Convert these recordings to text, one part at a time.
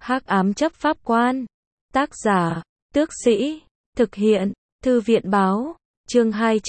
Hắc ám chấp pháp quan. Tác giả, Tước Sĩ. Thực hiện, Thư viện báo. Chương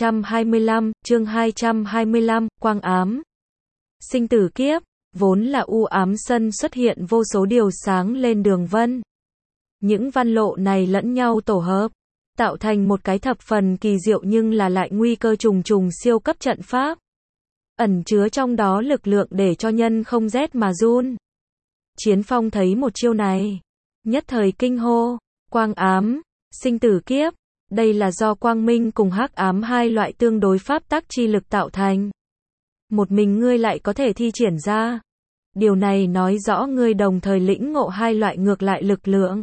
225, quang ám. Sinh tử kiếp, vốn là u ám sân xuất hiện vô số điều sáng lên đường vân. Những văn lộ này lẫn nhau tổ hợp, tạo thành một cái thập phần kỳ diệu nhưng là lại nguy cơ trùng trùng siêu cấp trận pháp. Ẩn chứa trong đó lực lượng để cho nhân không rét mà run. Chiến Phong thấy một chiêu này, nhất thời kinh hô, quang ám, sinh tử kiếp, đây là do quang minh cùng hắc ám hai loại tương đối pháp tắc chi lực tạo thành. Một mình ngươi lại có thể thi triển ra. Điều này nói rõ ngươi đồng thời lĩnh ngộ hai loại ngược lại lực lượng.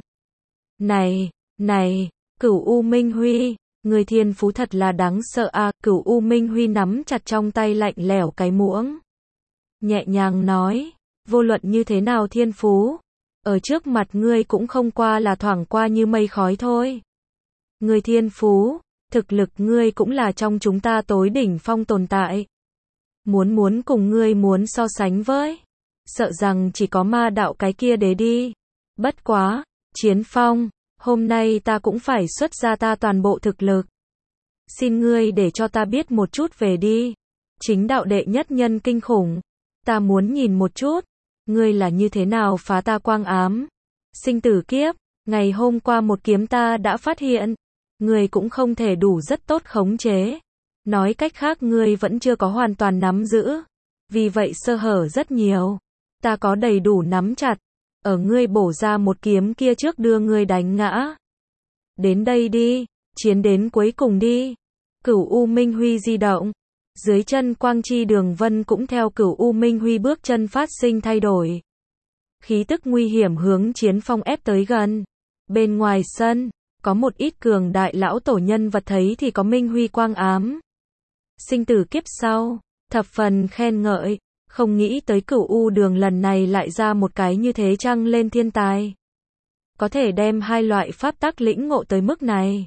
Này, Cửu U Minh Huy, người thiên phú thật là đáng sợ a. Cửu U Minh Huy nắm chặt trong tay lạnh lẽo cái muỗng, nhẹ nhàng nói, vô luận như thế nào thiên phú, ở trước mặt ngươi cũng không qua là thoảng qua như mây khói thôi. Người thiên phú, thực lực ngươi cũng là trong chúng ta tối đỉnh phong tồn tại. Muốn cùng ngươi muốn so sánh với, sợ rằng chỉ có ma đạo cái kia đế đi. Bất quá, Chiến Phong, hôm nay ta cũng phải xuất ra ta toàn bộ thực lực. Xin ngươi để cho ta biết một chút về đi. Chính đạo đệ nhất nhân kinh khủng. Ta muốn nhìn một chút, ngươi là như thế nào phá ta quang ám. Sinh tử kiếp, ngày hôm qua một kiếm ta đã phát hiện, ngươi cũng không thể đủ rất tốt khống chế. Nói cách khác ngươi vẫn chưa có hoàn toàn nắm giữ. Vì vậy sơ hở rất nhiều. Ta có đầy đủ nắm chặt. Ở ngươi bổ ra một kiếm kia trước đưa ngươi đánh ngã. Đến đây đi, chiến đến cuối cùng đi. Cửu U Minh Huy di động. Dưới chân quang chi đường vân cũng theo Cửu U Minh Huy bước chân phát sinh thay đổi. Khí tức nguy hiểm hướng Chiến Phong ép tới gần. Bên ngoài sân, có một ít cường đại lão tổ nhân vật thấy thì có Minh Huy quang ám. Sinh tử kiếp sau, thập phần khen ngợi, không nghĩ tới Cửu U đường lần này lại ra một cái như thế trăng lên thiên tài. Có thể đem hai loại pháp tắc lĩnh ngộ tới mức này.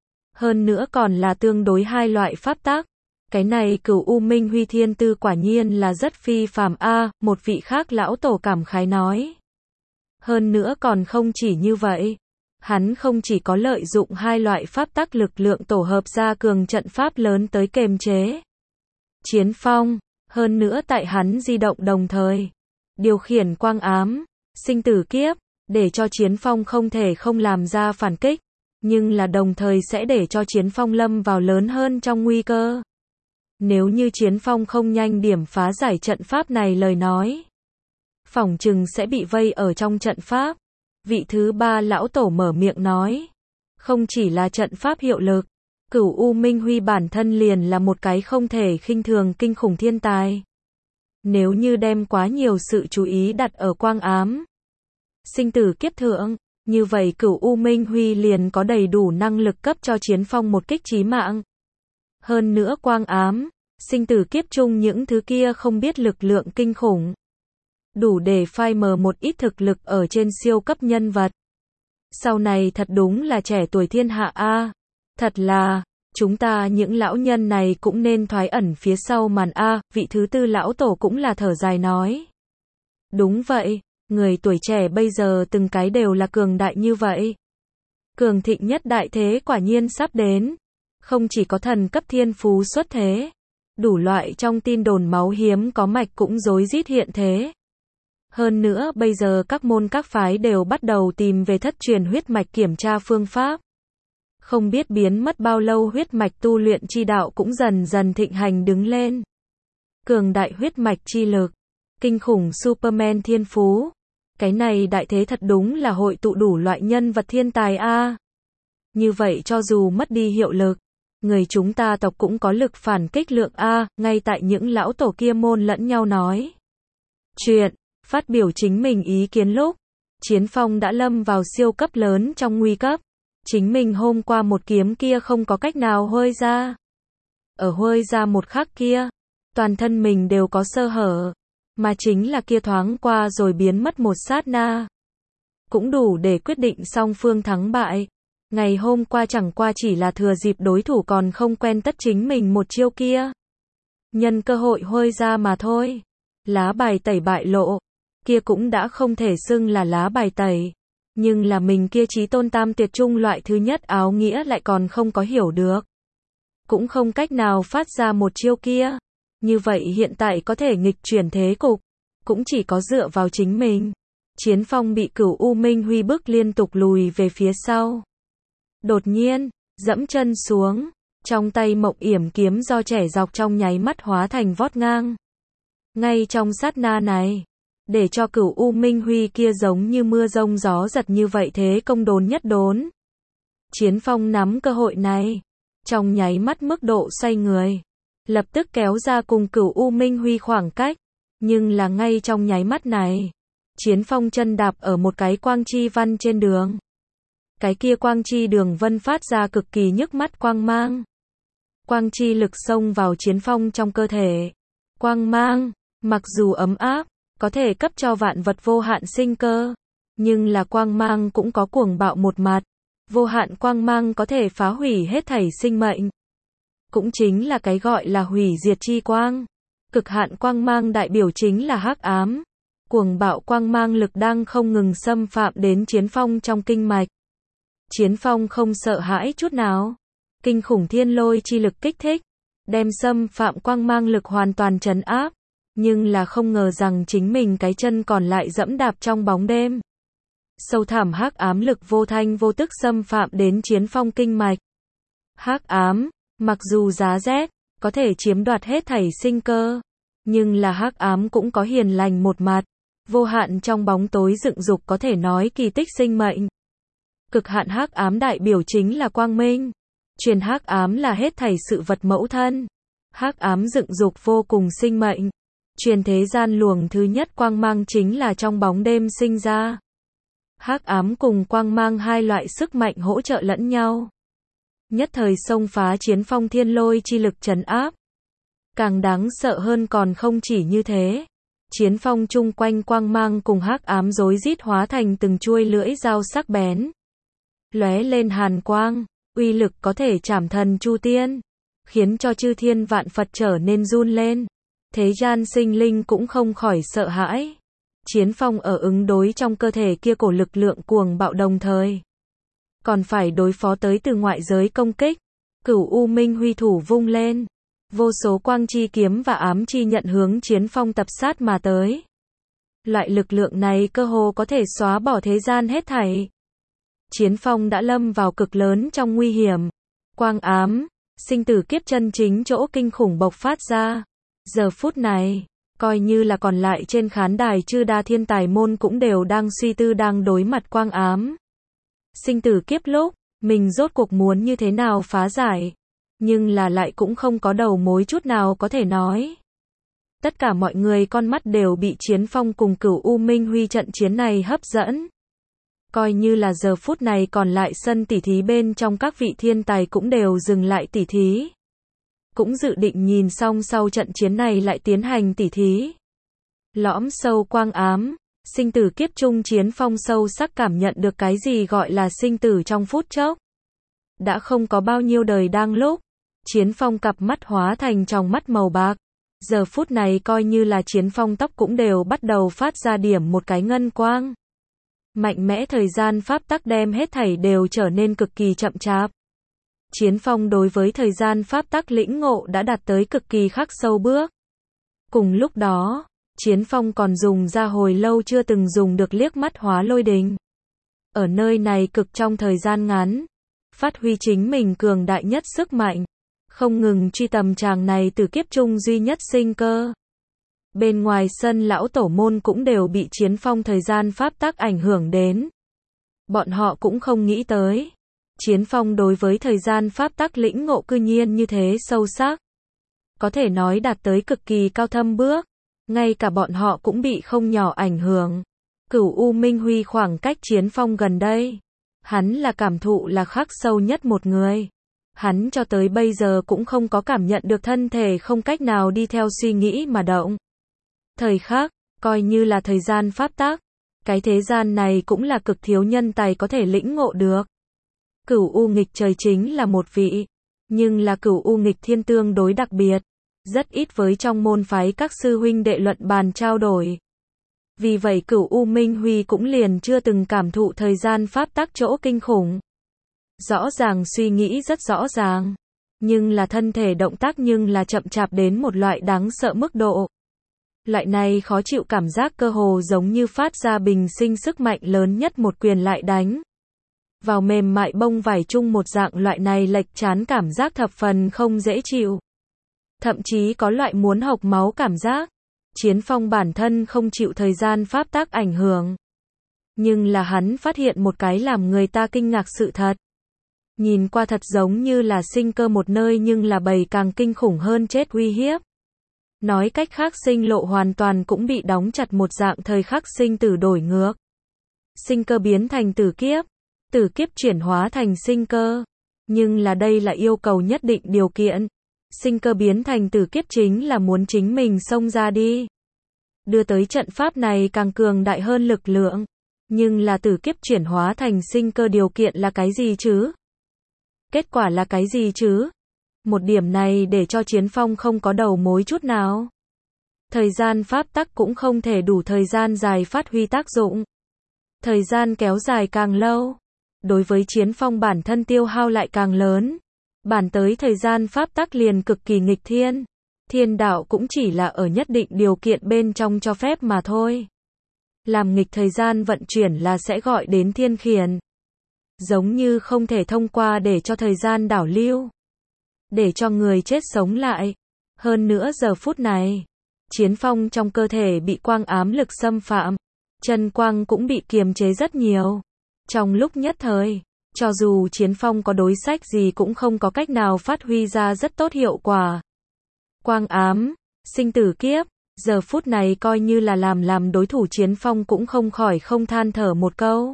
Hơn nữa còn là tương đối hai loại pháp tắc. Cái này Cửu U Minh Huy thiên tư quả nhiên là rất phi phàm a. Một vị khác lão tổ cảm khái nói. Hơn nữa còn không chỉ như vậy. Hắn không chỉ có lợi dụng hai loại pháp tắc lực lượng tổ hợp ra cường trận pháp lớn tới kềm chế Chiến Phong, hơn nữa tại hắn di động đồng thời điều khiển quang ám, sinh tử kiếp, để cho Chiến Phong không thể không làm ra phản kích, nhưng là đồng thời sẽ để cho Chiến Phong lâm vào lớn hơn trong nguy cơ. Nếu như Chiến Phong không nhanh điểm phá giải trận pháp này lời nói, phỏng chừng sẽ bị vây ở trong trận pháp. Vị thứ ba lão tổ mở miệng nói, không chỉ là trận pháp hiệu lực, Cửu U Minh Huy bản thân liền là một cái không thể khinh thường kinh khủng thiên tài. Nếu như đem quá nhiều sự chú ý đặt ở quang ám, sinh tử kiếp thượng, như vậy Cửu U Minh Huy liền có đầy đủ năng lực cấp cho Chiến Phong một kích chí mạng. Hơn nữa quang ám, sinh tử kiếp chung những thứ kia không biết lực lượng kinh khủng. Đủ để phai mờ một ít thực lực ở trên siêu cấp nhân vật. Sau này thật đúng là trẻ tuổi thiên hạ a. Thật là, chúng ta những lão nhân này cũng nên thoái ẩn phía sau màn a. Vị thứ tư lão tổ cũng là thở dài nói. Đúng vậy, người tuổi trẻ bây giờ từng cái đều là cường đại như vậy. Cường thịnh nhất đại thế quả nhiên sắp đến. Không chỉ có thần cấp thiên phú xuất thế, đủ loại trong tin đồn máu hiếm có mạch cũng rối rít hiện thế. Hơn nữa bây giờ các môn các phái đều bắt đầu tìm về thất truyền huyết mạch kiểm tra phương pháp. Không biết biến mất bao lâu huyết mạch tu luyện chi đạo cũng dần dần thịnh hành đứng lên. Cường đại huyết mạch chi lực, kinh khủng Superman thiên phú. Cái này đại thế thật đúng là hội tụ đủ loại nhân vật thiên tài a. Như vậy cho dù mất đi hiệu lực, người chúng ta tộc cũng có lực phản kích lượng a. Ngay tại những lão tổ kia môn lẫn nhau nói chuyện, phát biểu chính mình ý kiến lúc, Chiến Phong đã lâm vào siêu cấp lớn trong nguy cấp. Chính mình hôm qua một kiếm kia không có cách nào huơi ra. Ở huơi ra một khắc kia, toàn thân mình đều có sơ hở, mà chính là kia thoáng qua rồi biến mất một sát na. Cũng đủ để quyết định song phương thắng bại. Ngày hôm qua chẳng qua chỉ là thừa dịp đối thủ còn không quen tất chính mình một chiêu kia. Nhân cơ hội huơi ra mà thôi. Lá bài tẩy bại lộ. kia cũng đã không thể xưng là lá bài tẩy. Nhưng là mình kia chí tôn tam tuyệt trung loại thứ nhất áo nghĩa lại còn không có hiểu được. Cũng không cách nào phát ra một chiêu kia. Như vậy hiện tại có thể nghịch chuyển thế cục, cũng chỉ có dựa vào chính mình. Chiến Phong bị Cửu U Minh Huy bức liên tục lùi về phía sau. Đột nhiên, dẫm chân xuống, trong tay Mộng Yểm kiếm do trẻ dọc trong nháy mắt hóa thành vót ngang. Ngay trong sát na này, để cho Cửu U Minh Huy kia giống như mưa rông gió giật như vậy thế công đốn nhất đốn. Chiến Phong nắm cơ hội này, trong nháy mắt mức độ xoay người, lập tức kéo ra cùng Cửu U Minh Huy khoảng cách, nhưng là ngay trong nháy mắt này, Chiến Phong chân đạp ở một cái quang chi văn trên đường. Cái kia quang chi đường vân phát ra cực kỳ nhức mắt quang mang. Quang chi lực xông vào Chiến Phong trong cơ thể. Quang mang, mặc dù ấm áp, có thể cấp cho vạn vật vô hạn sinh cơ, nhưng là quang mang cũng có cuồng bạo một mặt. Vô hạn quang mang có thể phá hủy hết thảy sinh mệnh. Cũng chính là cái gọi là hủy diệt chi quang. Cực hạn quang mang đại biểu chính là hắc ám. Cuồng bạo quang mang lực đang không ngừng xâm phạm đến Chiến Phong trong kinh mạch. Chiến Phong không sợ hãi chút nào. Kinh khủng thiên lôi chi lực kích thích, đem xâm phạm quang mang lực hoàn toàn trấn áp. Nhưng là không ngờ rằng chính mình cái chân còn lại dẫm đạp trong bóng đêm. Sâu thẳm hắc ám lực vô thanh vô tức xâm phạm đến Chiến Phong kinh mạch. Hắc ám, mặc dù giá rét, có thể chiếm đoạt hết thảy sinh cơ, nhưng là hắc ám cũng có hiền lành một mặt, vô hạn trong bóng tối dựng dục có thể nói kỳ tích sinh mệnh. Cực hạn hắc ám đại biểu chính là quang minh, truyền hắc ám là hết thảy sự vật mẫu thân. Hắc ám dựng dục vô cùng sinh mệnh, truyền thế gian luồng thứ nhất quang mang chính là trong bóng đêm sinh ra. Hắc ám cùng quang mang hai loại sức mạnh hỗ trợ lẫn nhau. Nhất thời xông phá Chiến Phong thiên lôi chi lực trấn áp. Càng đáng sợ hơn còn không chỉ như thế. Chiến Phong chung quanh quang mang cùng hắc ám rối rít hóa thành từng chuôi lưỡi dao sắc bén. Lóe lên hàn quang, uy lực có thể chảm thần chu tiên, khiến cho chư thiên vạn Phật trở nên run lên. Thế gian sinh linh cũng không khỏi sợ hãi. Chiến Phong ở ứng đối trong cơ thể kia cổ lực lượng cuồng bạo đồng thời, còn phải đối phó tới từ ngoại giới công kích. Cửu U Minh Huy thủ vung lên, vô số quang chi kiếm và ám chi nhận hướng Chiến Phong tập sát mà tới. Loại lực lượng này cơ hồ có thể xóa bỏ thế gian hết thảy. Chiến Phong đã lâm vào cực lớn trong nguy hiểm. Quang ám, sinh tử kiếp chân chính chỗ kinh khủng bộc phát ra. Giờ phút này, coi như là còn lại trên khán đài chư đa thiên tài môn cũng đều đang suy tư đang đối mặt quang ám. Sinh tử kiếp lúc, mình rốt cuộc muốn như thế nào phá giải, nhưng là lại cũng không có đầu mối chút nào có thể nói. Tất cả mọi người con mắt đều bị Chiến Phong cùng Cửu U Minh Huy trận chiến này hấp dẫn. Coi như là giờ phút này còn lại sân tỉ thí bên trong các vị thiên tài cũng đều dừng lại tỉ thí. Cũng dự định nhìn xong sau trận chiến này lại tiến hành tỉ thí. Lõm sâu quang ám, sinh tử kiếp trung Chiến Phong sâu sắc cảm nhận được cái gì gọi là sinh tử trong phút chốc. Đã không có bao nhiêu đời đang lúc, Chiến Phong cặp mắt hóa thành tròng mắt màu bạc. Giờ phút này coi như là Chiến Phong tóc cũng đều bắt đầu phát ra điểm một cái ngân quang. Mạnh mẽ thời gian pháp tắc đem hết thảy đều trở nên cực kỳ chậm chạp. Chiến Phong đối với thời gian pháp tắc lĩnh ngộ đã đạt tới cực kỳ khắc sâu bước. Cùng lúc đó, Chiến Phong còn dùng ra hồi lâu chưa từng dùng được liếc mắt hóa lôi đình. Ở nơi này cực trong thời gian ngắn, phát huy chính mình cường đại nhất sức mạnh, không ngừng truy tầm chàng này từ kiếp trung duy nhất sinh cơ. Bên ngoài sân lão tổ môn cũng đều bị Chiến Phong thời gian pháp tắc ảnh hưởng đến. Bọn họ cũng không nghĩ tới. Chiến Phong đối với thời gian pháp tắc lĩnh ngộ cư nhiên như thế sâu sắc. Có thể nói đạt tới cực kỳ cao thâm bước. Ngay cả bọn họ cũng bị không nhỏ ảnh hưởng. Cửu U Minh Huy khoảng cách Chiến Phong gần đây. Hắn là cảm thụ là khắc sâu nhất một người. Hắn cho tới bây giờ cũng không có cảm nhận được thân thể không cách nào đi theo suy nghĩ mà động. Thời khắc, coi như là thời gian pháp tắc. Cái thế gian này cũng là cực thiếu nhân tài có thể lĩnh ngộ được. Cửu U nghịch trời chính là một vị, nhưng là Cửu U nghịch thiên tương đối đặc biệt, rất ít với trong môn phái các sư huynh đệ luận bàn trao đổi. Vì vậy Cửu U Minh Huy cũng liền chưa từng cảm thụ thời gian pháp tắc chỗ kinh khủng. Rõ ràng suy nghĩ rất rõ ràng, nhưng là thân thể động tác nhưng là chậm chạp đến một loại đáng sợ mức độ. Loại này khó chịu cảm giác cơ hồ giống như phát ra bình sinh sức mạnh lớn nhất một quyền lại đánh vào mềm mại bông vải chung một dạng, loại này lệch chán cảm giác thập phần không dễ chịu. Thậm chí có loại muốn hộc máu cảm giác. Chiến Phong bản thân không chịu thời gian pháp tắc ảnh hưởng. Nhưng là hắn phát hiện một cái làm người ta kinh ngạc sự thật. Nhìn qua thật giống như là sinh cơ một nơi nhưng là bầy càng kinh khủng hơn chết uy hiếp. Nói cách khác sinh lộ hoàn toàn cũng bị đóng chặt một dạng, thời khắc sinh tử đổi ngược. Sinh cơ biến thành tử kiếp chuyển hóa thành sinh cơ. Nhưng là đây là yêu cầu nhất định điều kiện. Sinh cơ biến thành tử kiếp chính là muốn chính mình xông ra đi. Đưa tới trận pháp này càng cường đại hơn lực lượng. Nhưng là tử kiếp chuyển hóa thành sinh cơ điều kiện là cái gì chứ? Kết quả là cái gì chứ? Một điểm này để cho Chiến Phong không có đầu mối chút nào. Thời gian pháp tắc cũng không thể đủ thời gian dài phát huy tác dụng. Thời gian kéo dài càng lâu, đối với Chiến Phong bản thân tiêu hao lại càng lớn. Bản tới thời gian pháp tắc liền cực kỳ nghịch thiên. Thiên đạo cũng chỉ là ở nhất định điều kiện bên trong cho phép mà thôi. Làm nghịch thời gian vận chuyển là sẽ gọi đến thiên khiển. Giống như không thể thông qua để cho thời gian đảo lưu. Để cho người chết sống lại. Hơn nữa giờ phút này, Chiến Phong trong cơ thể bị quang ám lực xâm phạm. Chân quang cũng bị kiềm chế rất nhiều. Trong lúc nhất thời, cho dù Chiến Phong có đối sách gì cũng không có cách nào phát huy ra rất tốt hiệu quả. Quang ám, sinh tử kiếp, giờ phút này coi như là làm đối thủ Chiến Phong cũng không khỏi không than thở một câu.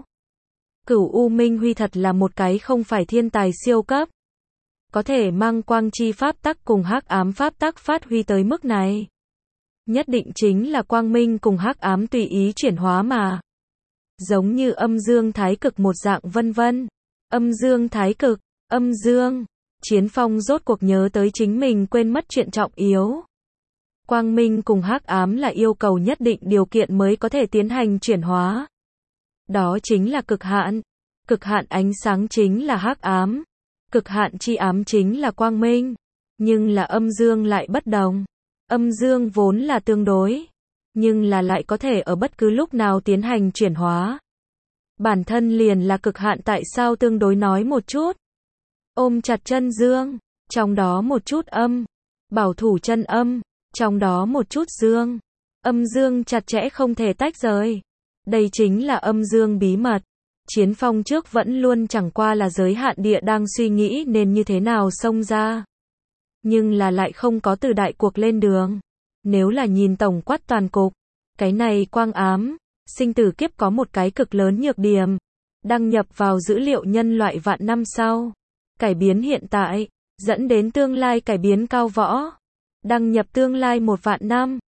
Cửu U Minh Huy thật là một cái không phải thiên tài siêu cấp. Có thể mang quang chi pháp tắc cùng hắc ám pháp tắc phát huy tới mức này. Nhất định chính là quang minh cùng hắc ám tùy ý chuyển hóa mà. Giống như âm dương thái cực một dạng vân vân. Âm dương thái cực, âm dương. Chiến Phong rốt cuộc nhớ tới chính mình quên mất chuyện trọng yếu. Quang minh cùng hắc ám là yêu cầu nhất định điều kiện mới có thể tiến hành chuyển hóa. Đó chính là cực hạn. Cực hạn ánh sáng chính là hắc ám. Cực hạn chi ám chính là quang minh. Nhưng là âm dương lại bất đồng. Âm dương vốn là tương đối. Nhưng là lại có thể ở bất cứ lúc nào tiến hành chuyển hóa. Bản thân liền là cực hạn, tại sao tương đối nói một chút. Ôm chặt chân dương, trong đó một chút âm. Bảo thủ chân âm, trong đó một chút dương. Âm dương chặt chẽ không thể tách rời. Đây chính là âm dương bí mật. Chiến Phong trước vẫn luôn chẳng qua là giới hạn địa đang suy nghĩ nên như thế nào xông ra. Nhưng là lại không có từ đại cuộc lên đường. Nếu là nhìn tổng quát toàn cục, cái này quang ám, sinh tử kiếp có một cái cực lớn nhược điểm. Đăng nhập vào dữ liệu nhân loại vạn năm sau. Cải biến hiện tại, dẫn đến tương lai cải biến cao võ. Đăng nhập tương lai 1 vạn năm.